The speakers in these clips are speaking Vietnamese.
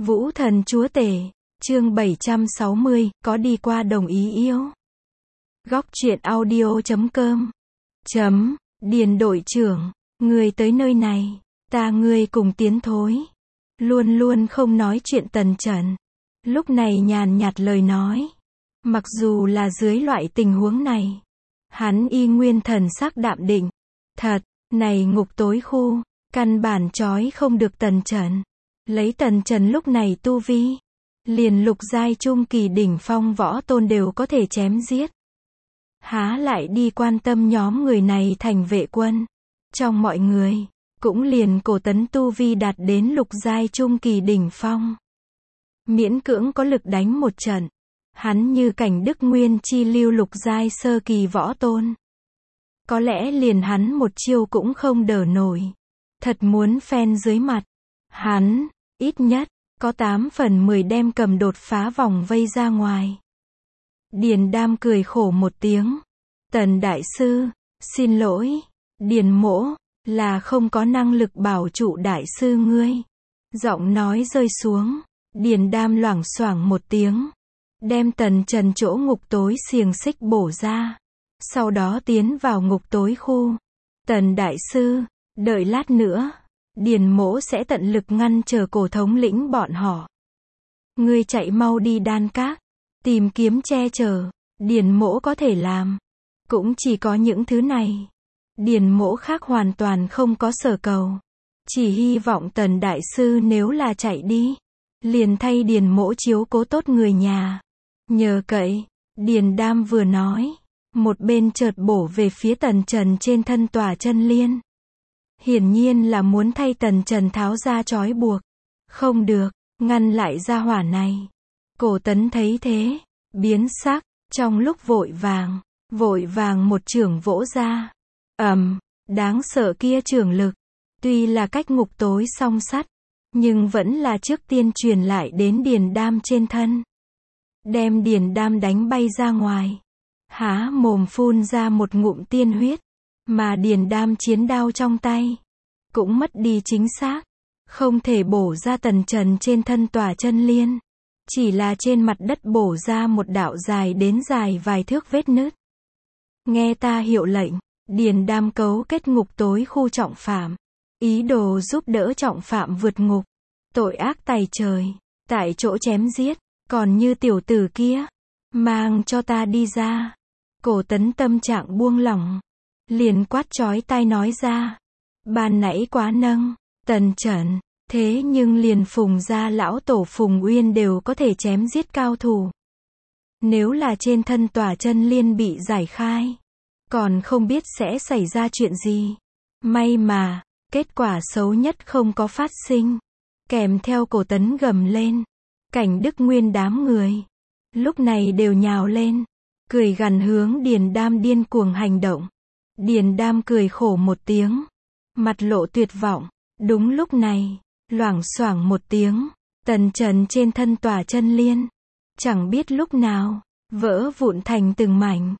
Vũ thần chúa tể, chương 760, có đi qua đồng ý yêu. Góc truyện audio.com Điền đội trưởng, người tới nơi này, ta ngươi cùng tiến thối. Luôn luôn không nói chuyện Tần Trần. Lúc này nhàn nhạt lời nói. Mặc dù là dưới loại tình huống này, hắn y nguyên thần sắc đạm định. Thật, này ngục tối khu, căn bản trói không được Tần Trần. Lấy Tần Trần lúc này tu vi, liền lục giai trung kỳ đỉnh phong võ tôn đều có thể chém giết. Há lại đi quan tâm nhóm người này thành vệ quân. Trong mọi người, cũng liền Cổ Tấn tu vi đạt đến lục giai trung kỳ đỉnh phong. Miễn cưỡng có lực đánh một trận. Hắn như cảnh Đức Nguyên chi lưu lục giai sơ kỳ võ tôn. Có lẽ liền hắn một chiêu cũng không đỡ nổi. Thật muốn phen dưới mặt. Hắn, ít nhất, có 8 phần 10 đem cầm đột phá vòng vây ra ngoài. Điền Đam cười khổ một tiếng. Tần đại sư, xin lỗi, Điền mỗ, là không có năng lực bảo trụ đại sư ngươi. Giọng nói rơi xuống, Điền Đam loảng xoảng một tiếng. Đem Tần Trần chỗ ngục tối xiềng xích bổ ra. Sau đó tiến vào ngục tối khu. Tần đại sư, đợi lát nữa. Điền mỗ sẽ tận lực ngăn chờ Cổ thống lĩnh bọn họ. Ngươi chạy mau đi đan các. Tìm kiếm che chở. Điền mỗ có thể làm. Cũng chỉ có những thứ này. Điền mỗ khác hoàn toàn không có sở cầu. Chỉ hy vọng Tần đại sư nếu là chạy đi, liền thay Điền mỗ chiếu cố tốt người nhà. Nhờ cậy, Điền Đam vừa nói, một bên chợt bổ về phía Tần Trần trên thân tòa chân liên. Hiển nhiên là muốn thay Tần Trần tháo ra trói buộc. Không được, ngăn lại gia hỏa này. Cổ Tấn thấy thế, biến sắc, trong lúc vội vàng một chưởng vỗ ra. Đáng sợ kia chưởng lực, tuy là cách ngục tối song sắt, nhưng vẫn là trước tiên truyền lại đến Điền Đam trên thân. Đem Điền Đam đánh bay ra ngoài. Há mồm phun ra một ngụm tiên huyết. Mà Điền Đam chiến đao trong tay cũng mất đi chính xác. Không thể bổ ra Tần Trần trên thân tòa chân liên. Chỉ là trên mặt đất bổ ra một đạo dài đến dài vài thước vết nứt. Nghe ta hiệu lệnh, Điền Đam cấu kết ngục tối khu trọng phạm. Ý đồ giúp đỡ trọng phạm vượt ngục. Tội ác tày trời. Tại chỗ chém giết. Còn như tiểu tử kia, mang cho ta đi ra. Cổ Tấn tâm trạng buông lỏng. Liền quát chói tai nói ra. Ban nãy quá nâng, Tần Trần, thế nhưng liền Phùng gia lão tổ Phùng Uyên đều có thể chém giết cao thủ. Nếu là trên thân tòa chân liên bị giải khai, còn không biết sẽ xảy ra chuyện gì. May mà, kết quả xấu nhất không có phát sinh. Kèm theo Cổ Tấn gầm lên. Cảnh Đức Nguyên đám người lúc này đều nhào lên, cười gằn hướng Điền Đam điên cuồng hành động. Điền Đam cười khổ một tiếng, mặt lộ tuyệt vọng. Đúng lúc này, loảng xoảng một tiếng, Tần Trần trên thân tòa chân liên, chẳng biết lúc nào, vỡ vụn thành từng mảnh.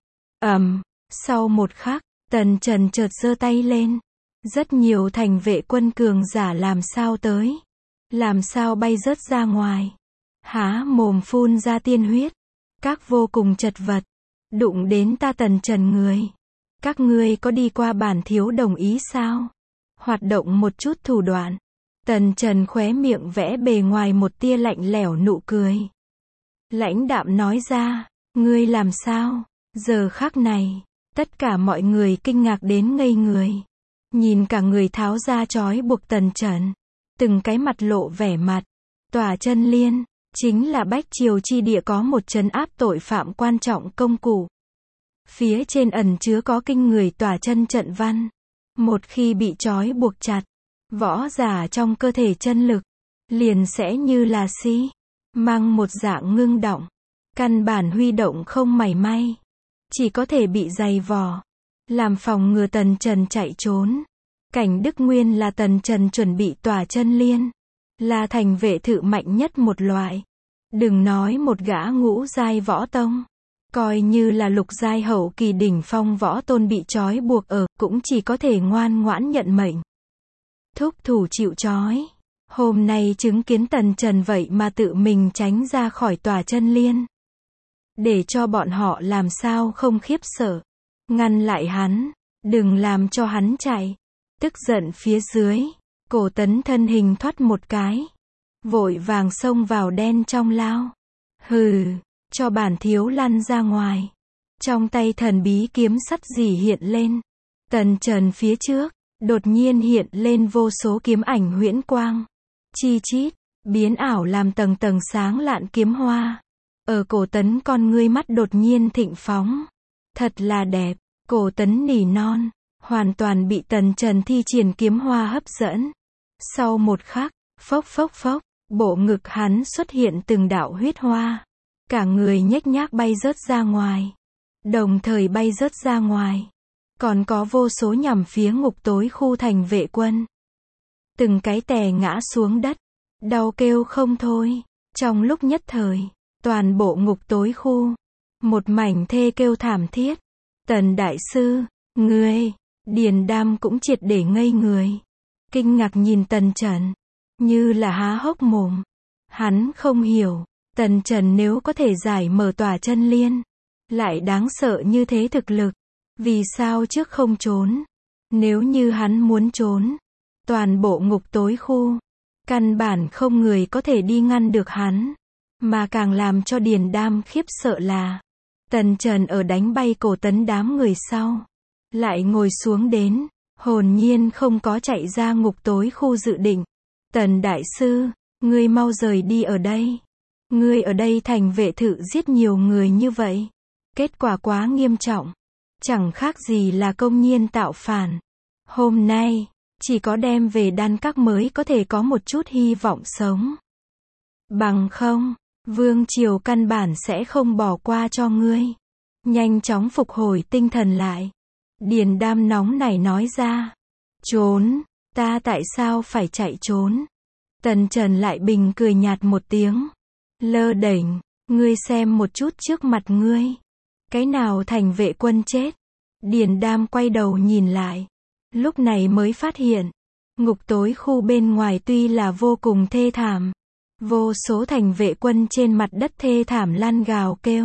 Sau một khắc, Tần Trần chợt giơ tay lên. Rất nhiều thành vệ quân cường giả làm sao tới, làm sao bay rớt ra ngoài. Há mồm phun ra tiên huyết. Các vô cùng chật vật. Đụng đến ta Tần Trần người. Các ngươi có đi qua bản thiếu đồng ý sao? Hoạt động một chút thủ đoạn. Tần Trần khóe miệng vẽ bề ngoài một tia lạnh lẽo nụ cười. Lãnh đạm nói ra. Ngươi làm sao? Giờ khắc này, tất cả mọi người kinh ngạc đến ngây người. Nhìn cả người tháo ra trói buộc Tần Trần. Từng cái mặt lộ vẻ mặt. Tòa chân liên chính là Bách Triều chi địa có một trấn áp tội phạm quan trọng công cụ. Phía trên ẩn chứa có kinh người tòa chân trận văn. Một khi bị trói buộc chặt, võ giả trong cơ thể chân lực liền sẽ như là mang một dạng ngưng động, căn bản huy động không mảy may, chỉ có thể bị dày vò, làm phòng ngừa Tần Trần chạy trốn. Cảnh Đức Nguyên là Tần Trần chuẩn bị tòa chân liên, là thành vệ thự mạnh nhất một loại. Đừng nói một gã ngũ giai võ tông, coi như là lục giai hậu kỳ đỉnh phong võ tôn bị trói buộc ở, cũng chỉ có thể ngoan ngoãn nhận mệnh, thúc thủ chịu trói, Hôm nay chứng kiến Tần Trần vậy mà tự mình tránh ra khỏi tòa chân liên. Để cho bọn họ làm sao không khiếp sợ. Ngăn lại hắn. Đừng làm cho hắn chạy. Tức giận phía dưới. Cổ Tấn thân hình thoát một cái. Vội vàng xông vào đen trong lao. Hừ. Cho bản thiếu lăn ra ngoài. Trong tay thần bí kiếm sắt rỉ hiện lên. Tần Trần phía trước. Đột nhiên hiện lên vô số kiếm ảnh huyễn quang. Chi chít. Biến ảo làm tầng tầng sáng lạn kiếm hoa. Ở Cổ Tấn con ngươi mắt đột nhiên thịnh phóng. Thật là đẹp. Cổ Tấn nỉ non. Hoàn toàn bị Tần Trần thi triển kiếm hoa hấp dẫn. Sau một khắc. Phốc phốc phốc. Bộ ngực hắn xuất hiện từng đạo huyết hoa. Cả người nhếch nhác bay rớt ra ngoài. Đồng thời bay rớt ra ngoài. Còn có vô số nhằm phía ngục tối khu thành vệ quân. Từng cái tè ngã xuống đất. Đau kêu không thôi. Trong lúc nhất thời. Toàn bộ ngục tối khu. Một mảnh thê kêu thảm thiết. Tần đại sư. Ngươi. Điền Đam cũng triệt để ngây người. Kinh ngạc nhìn Tần Trần. Như là há hốc mồm. Hắn không hiểu. Tần Trần nếu có thể giải mở tòa chân liên. Lại đáng sợ như thế thực lực. Vì sao trước không trốn? Nếu như hắn muốn trốn. Toàn bộ ngục tối khu. Căn bản không người có thể đi ngăn được hắn. Mà càng làm cho Điền Đam khiếp sợ là. Tần Trần ở đánh bay Cổ Tấn đám người sau. Lại ngồi xuống đến. Hồn nhiên không có chạy ra ngục tối khu dự định. Tần đại sư. Ngươi mau rời đi ở đây. Ngươi ở đây thành vệ thự giết nhiều người như vậy. Kết quả quá nghiêm trọng. Chẳng khác gì là công nhiên tạo phản. Hôm nay, chỉ có đem về đan các mới có thể có một chút hy vọng sống. Bằng không, Vương Triều căn bản sẽ không bỏ qua cho ngươi. Nhanh chóng phục hồi tinh thần lại. Điền Đam nóng nảy nói ra. Trốn, ta tại sao phải chạy trốn? Tần Trần lại bình cười nhạt một tiếng. Lơ đễnh, ngươi xem một chút trước mặt ngươi. Cái nào thành vệ quân chết? Điền Đam quay đầu nhìn lại. Lúc này mới phát hiện. Ngục tối khu bên ngoài tuy là vô cùng thê thảm. Vô số thành vệ quân trên mặt đất thê thảm lăn gào kêu.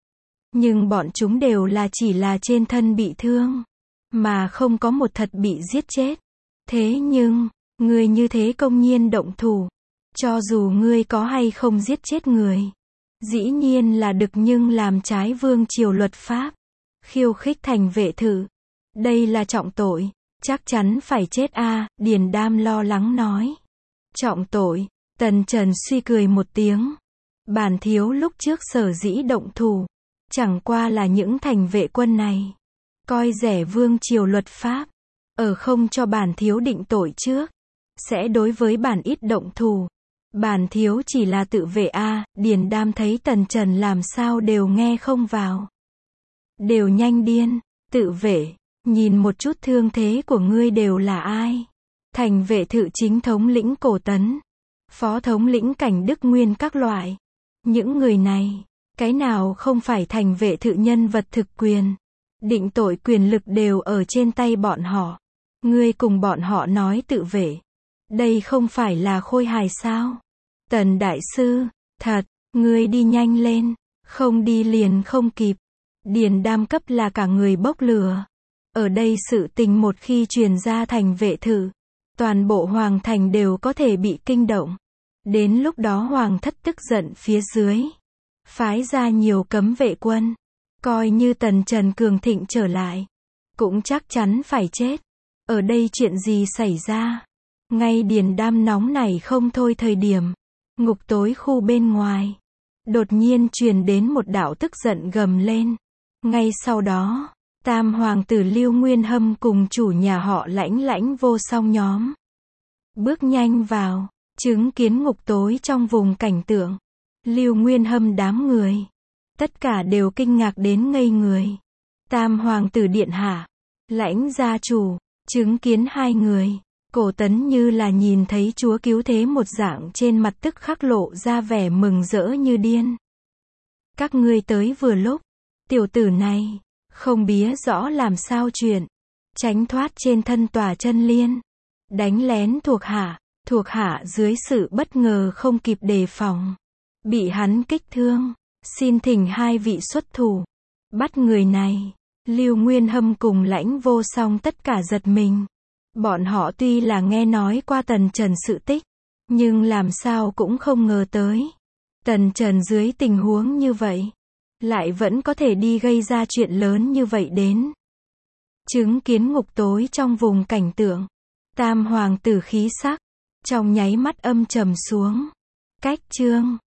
Nhưng bọn chúng đều là chỉ là trên thân bị thương. Mà không có một thật bị giết chết. Thế nhưng, ngươi như thế công nhiên động thủ. Cho dù ngươi có hay không giết chết người. Dĩ nhiên là được nhưng làm trái vương triều luật pháp. Khiêu khích thành vệ thự. Đây là trọng tội. Chắc chắn phải chết a. Điền Đam lo lắng nói. Trọng tội. Tần Trần suy cười một tiếng. Bản thiếu lúc trước sở dĩ động thủ. Chẳng qua là những thành vệ quân này. Coi rẻ vương triều luật pháp. Ở không cho bản thiếu định tội trước. Sẽ đối với bản ít động thủ. Bản thiếu chỉ là tự vệ a. Điền Đam thấy Tần Trần làm sao đều nghe không vào. Đều nhanh điên. Tự vệ. Nhìn một chút thương thế của ngươi đều là ai? Thành vệ thự chính thống lĩnh Cổ Tấn. Phó thống lĩnh Cảnh Đức Nguyên các loại. Những người này. Cái nào không phải thành vệ thự nhân vật thực quyền. Định tội quyền lực đều ở trên tay bọn họ. Ngươi cùng bọn họ nói tự vệ. Đây không phải là khôi hài sao? Tần đại sư. Thật. Ngươi đi nhanh lên. Không đi liền không kịp. Điền Đam cấp là cả người bốc lửa. Ở đây sự tình một khi truyền ra thành vệ thự. Toàn bộ hoàng thành đều có thể bị kinh động. Đến lúc đó hoàng thất tức giận phía dưới. Phái ra nhiều cấm vệ quân. Coi như Tần Trần cường thịnh trở lại. Cũng chắc chắn phải chết. Ở đây chuyện gì xảy ra? Ngay Điền Đam nóng này không thôi thời điểm. Ngục tối khu bên ngoài. Đột nhiên truyền đến một đạo tức giận gầm lên. Ngay sau đó. Tam hoàng tử Lưu Nguyên Hâm cùng chủ nhà họ Lãnh Vô Song nhóm. Bước nhanh vào. Chứng kiến ngục tối trong vùng cảnh tượng. Lưu Nguyên Hâm đám người. Tất cả đều kinh ngạc đến ngây người. Tam hoàng tử điện hạ. Lãnh gia chủ. Chứng kiến hai người. Cổ Tấn như là nhìn thấy chúa cứu thế một dạng trên mặt tức khắc lộ ra vẻ mừng rỡ như điên. Các ngươi tới vừa lúc. Tiểu tử này. Không bía rõ làm sao chuyện. Tránh thoát trên thân tòa chân liên. Đánh lén thuộc hạ. Thuộc hạ dưới sự bất ngờ không kịp đề phòng, bị hắn kích thương, xin thỉnh hai vị xuất thủ, bắt người này. Lưu Nguyên Hâm cùng Lãnh Vô Song tất cả giật mình. Bọn họ tuy là nghe nói qua Tần Trần sự tích, nhưng làm sao cũng không ngờ tới. Tần Trần dưới tình huống như vậy, lại vẫn có thể đi gây ra chuyện lớn như vậy đến. Chứng kiến ngục tối trong vùng cảnh tượng, Tam hoàng tử khí sắc, trong nháy mắt âm trầm xuống. Cách chương